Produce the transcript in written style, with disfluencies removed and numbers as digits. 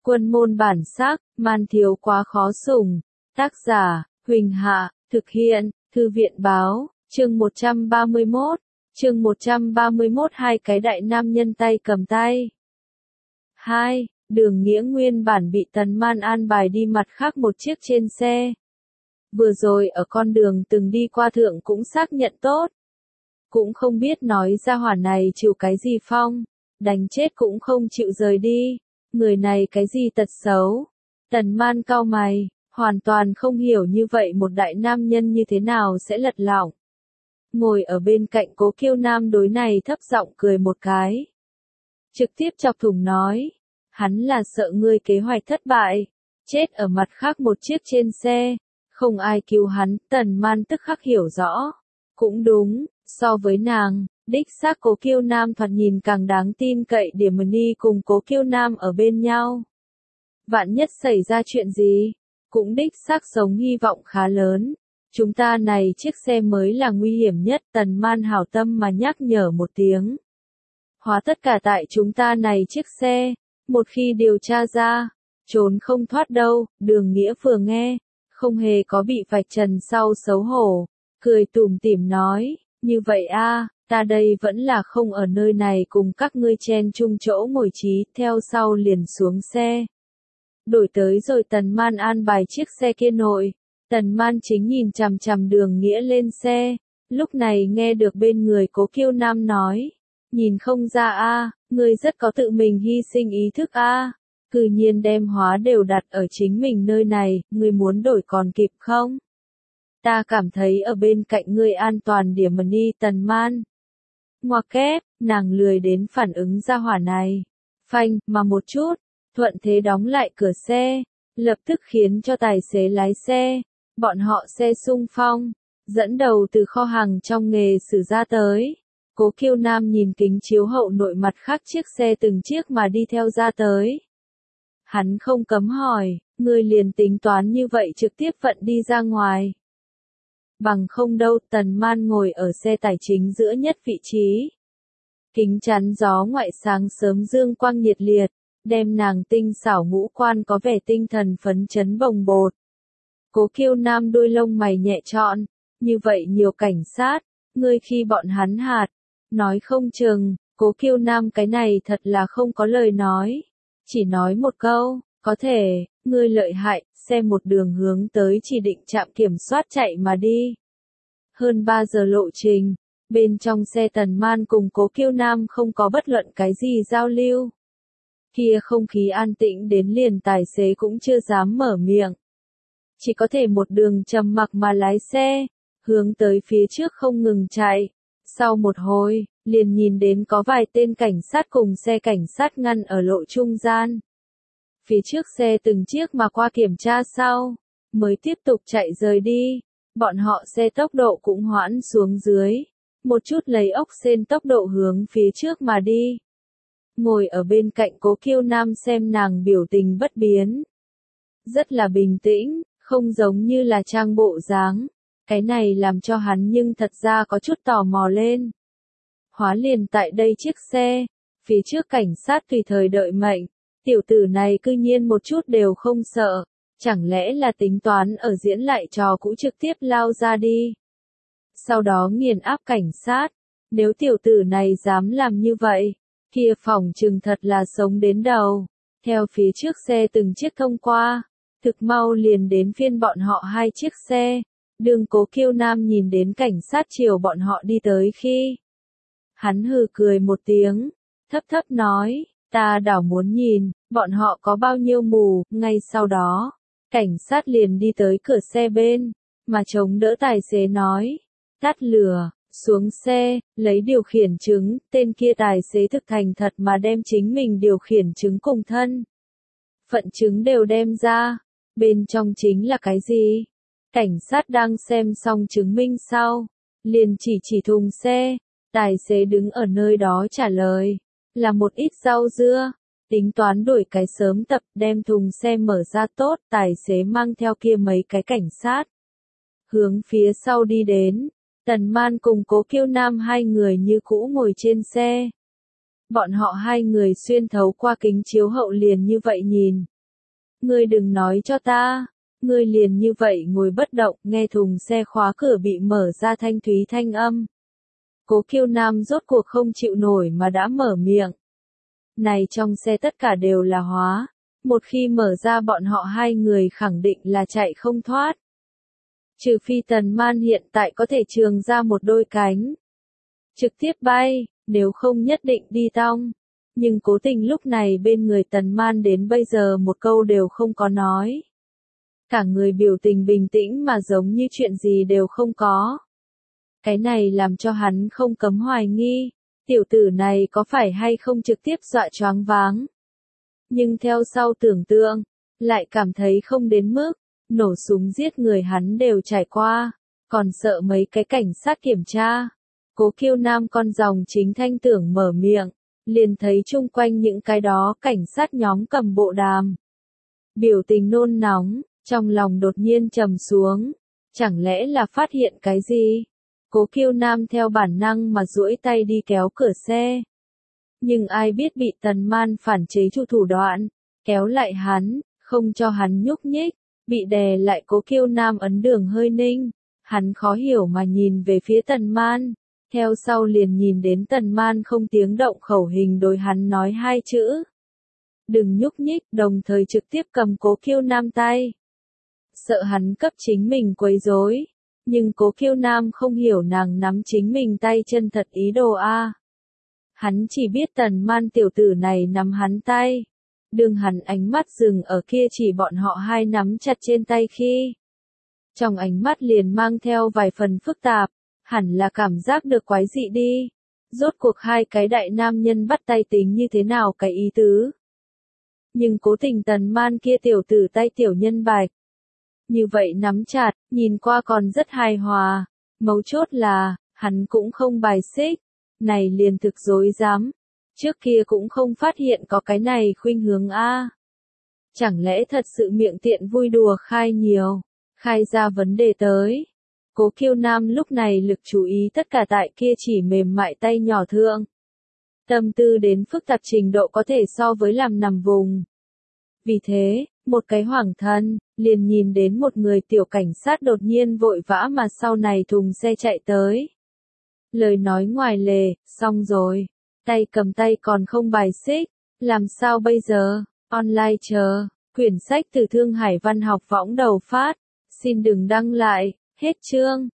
Quân môn bản sắc, man thiếu quá khó sủng. Tác giả, Huỳnh Hạ, thực hiện, Thư viện báo, chương 131, chương 131 hai cái đại nam nhân tay cầm tay. 2. Đường Nghĩa nguyên bản bị Tần Man an bài đi mặt khác một chiếc trên xe. Vừa rồi ở con đường từng đi qua thượng cũng xác nhận tốt. Cũng không biết nói ra hỏa này chịu cái gì phong, đánh chết cũng không chịu rời đi. Người này cái gì tật xấu? Tần Man cau mày, hoàn toàn không hiểu như vậy một đại nam nhân như thế nào sẽ lật lọng. Ngồi ở bên cạnh Cố Kiêu Nam đối này thấp giọng cười một cái. Trực tiếp chọc thủng nói, hắn là sợ ngươi kế hoạch thất bại, chết ở mặt khác một chiếc trên xe, không ai cứu hắn. Tần Man tức khắc hiểu rõ. Cũng đúng, so với nàng, đích xác Cố Kiêu Nam thoạt nhìn càng đáng tin cậy. Điềmni cùng Cố Kiêu Nam ở bên nhau, vạn nhất xảy ra chuyện gì, cũng đích xác sống hy vọng khá lớn. Chúng ta này chiếc xe mới là nguy hiểm nhất. Tần Man hảo tâm mà nhắc nhở một tiếng. Hóa tất cả tại chúng ta này chiếc xe, một khi điều tra ra, trốn không thoát đâu. Đường Nghĩa vừa nghe, không hề có bị vạch trần sau xấu hổ, cười tủm tỉm nói, như vậy a, ta đây vẫn là không ở nơi này cùng các ngươi chen chung chỗ ngồi trí, theo sau liền xuống xe. Đổi tới rồi Tần Man an bài chiếc xe kia nội, Tần Man chính nhìn chằm chằm Đường Nghĩa lên xe, lúc này nghe được bên người Cố Kiêu Nam nói, nhìn không ra a, ngươi rất có tự mình hy sinh ý thức a, cư nhiên đem hóa đều đặt ở chính mình nơi này, ngươi muốn đổi còn kịp không? Ta cảm thấy ở bên cạnh ngươi an toàn. Điềmni. Tần Man ngoặc kép, nàng lười đến phản ứng ra hỏa này, phanh mà một chút, thuận thế đóng lại cửa xe, lập tức khiến cho tài xế lái xe, bọn họ xe xung phong, dẫn đầu từ kho hàng trong nghề xử ra tới. Cố Kiêu Nam nhìn kính chiếu hậu nội mặt khác chiếc xe từng chiếc mà đi theo ra tới. Hắn không cấm hỏi, ngươi liền tính toán như vậy trực tiếp vận đi ra ngoài? Bằng không đâu. Tần Man ngồi ở xe tài chính giữa nhất vị trí. Kính chắn gió ngoại sáng sớm dương quang nhiệt liệt, đem nàng tinh xảo ngũ quan có vẻ tinh thần phấn chấn bồng bột. Cố Kiêu Nam đôi lông mày nhẹ trọn, như vậy nhiều cảnh sát, ngươi khi bọn hắn hạt, nói không chừng. Cố Kiêu Nam cái này thật là không có lời nói, chỉ nói một câu, có thể, ngươi lợi hại. Xe một đường hướng tới chỉ định trạm kiểm soát chạy mà đi. Hơn 3 giờ lộ trình, bên trong xe Tần Man cùng Cố Kiêu Nam không có bất luận cái gì giao lưu. Kia không khí an tĩnh đến liền tài xế cũng chưa dám mở miệng. Chỉ có thể một đường trầm mặc mà lái xe, hướng tới phía trước không ngừng chạy. Sau một hồi, liền nhìn đến có vài tên cảnh sát cùng xe cảnh sát ngăn ở lộ trung gian. Phía trước xe từng chiếc mà qua kiểm tra sau, mới tiếp tục chạy rời đi. Bọn họ xe tốc độ cũng hoãn xuống dưới, một chút lấy ốc sên tốc độ hướng phía trước mà đi. Ngồi ở bên cạnh Cố Kiêu Nam xem nàng biểu tình bất biến, rất là bình tĩnh, không giống như là trang bộ dáng. Cái này làm cho hắn nhưng thật ra có chút tò mò lên. Hóa liền tại đây chiếc xe, phía trước cảnh sát tùy thời đợi mệnh. Tiểu tử này cư nhiên một chút đều không sợ, chẳng lẽ là tính toán ở diễn lại trò cũ trực tiếp lao ra đi. Sau đó nghiền áp cảnh sát, nếu tiểu tử này dám làm như vậy, kia phỏng chừng thật là sống đến đầu. Theo phía trước xe từng chiếc thông qua, thực mau liền đến phiên bọn họ hai chiếc xe. Đường Cố Kiêu Nam nhìn đến cảnh sát chiều bọn họ đi tới khi, hắn hừ cười một tiếng, thấp thấp nói, ta đảo muốn nhìn, bọn họ có bao nhiêu mù. Ngay sau đó, cảnh sát liền đi tới cửa xe bên, mà chống đỡ tài xế nói, tắt lửa, xuống xe, lấy điều khiển chứng. Tên kia tài xế thực thành thật mà đem chính mình điều khiển chứng cùng thân phận chứng đều đem ra. Bên trong chính là cái gì? Cảnh sát đang xem xong chứng minh sau, liền chỉ thùng xe. Tài xế đứng ở nơi đó trả lời, là một ít rau dưa, tính toán đổi cái sớm tập. Đem thùng xe mở ra tốt, tài xế mang theo kia mấy cái cảnh sát, hướng phía sau đi đến. Tần Man cùng Cố Kiêu Nam hai người như cũ ngồi trên xe. Bọn họ hai người xuyên thấu qua kính chiếu hậu liền như vậy nhìn, Ngươi đừng nói cho ta. Ngươi liền như vậy ngồi bất động, nghe thùng xe khóa cửa bị mở ra thanh thúy thanh âm. Cố Kiêu Nam rốt cuộc không chịu nổi mà đã mở miệng. Này trong xe tất cả đều là hóa. Một khi mở ra bọn họ hai người khẳng định là chạy không thoát. Trừ phi Tần Man hiện tại có thể trường ra một đôi cánh. Trực tiếp bay, nếu không nhất định đi tong. Nhưng cố tình lúc này bên người Tần Man đến bây giờ một câu đều không có nói. Cả người biểu tình bình tĩnh mà giống như chuyện gì đều không có. Cái này làm cho hắn không cấm hoài nghi, tiểu tử này có phải hay không trực tiếp dọa choáng váng. Nhưng theo sau tưởng tượng, lại cảm thấy không đến mức, nổ súng giết người hắn đều trải qua, còn sợ mấy cái cảnh sát kiểm tra. Cố Kiêu Nam con dòng chính thanh tưởng mở miệng, liền thấy chung quanh những cái đó cảnh sát nhóm cầm bộ đàm. Biểu tình nôn nóng, trong lòng đột nhiên trầm xuống, chẳng lẽ là phát hiện cái gì? Cố Kiêu Nam theo bản năng mà duỗi tay đi kéo cửa xe. Nhưng ai biết bị Tần Man phản chế chu thủ đoạn, kéo lại hắn, không cho hắn nhúc nhích, bị đè lại. Cố Kiêu Nam ấn đường hơi ninh, hắn khó hiểu mà nhìn về phía Tần Man, theo sau liền nhìn đến Tần Man không tiếng động khẩu hình đối hắn nói hai chữ. Đừng nhúc nhích, đồng thời trực tiếp cầm Cố Kiêu Nam tay. Sợ hắn cấp chính mình quấy rối, nhưng Cố Kiêu Nam không hiểu nàng nắm chính mình tay chân thật ý đồ a. Hắn chỉ biết Tần Man tiểu tử này nắm hắn tay. Đương hắn ánh mắt dừng ở kia chỉ bọn họ hai nắm chặt trên tay khi. Trong ánh mắt liền mang theo vài phần phức tạp, hẳn là cảm giác được quái dị đi. Rốt cuộc hai cái đại nam nhân bắt tay tính như thế nào cái ý tứ. Nhưng cố tình Tần Man kia tiểu tử tay tiểu nhân bạch. Như vậy nắm chặt, nhìn qua còn rất hài hòa. Mấu chốt là, hắn cũng không bài xích. Này liền thực dối dám. Trước kia cũng không phát hiện có cái này khuynh hướng a. Chẳng lẽ thật sự miệng tiện vui đùa khai nhiều, khai ra vấn đề tới. Cố Kiêu Nam lúc này lực chú ý tất cả tại kia chỉ mềm mại tay nhỏ thượng. Tâm tư đến phức tạp trình độ có thể so với làm nằm vùng. Vì thế, một cái hoảng thân, liền nhìn đến một người tiểu cảnh sát đột nhiên vội vã mà sau này thùng xe chạy tới. Lời nói ngoài lề, xong rồi. Tay cầm tay còn không bài xích. Làm sao bây giờ? Online chờ. Quyển sách từ Thương Hải Văn học võng đầu phát. Xin đừng đăng lại. Hết chương.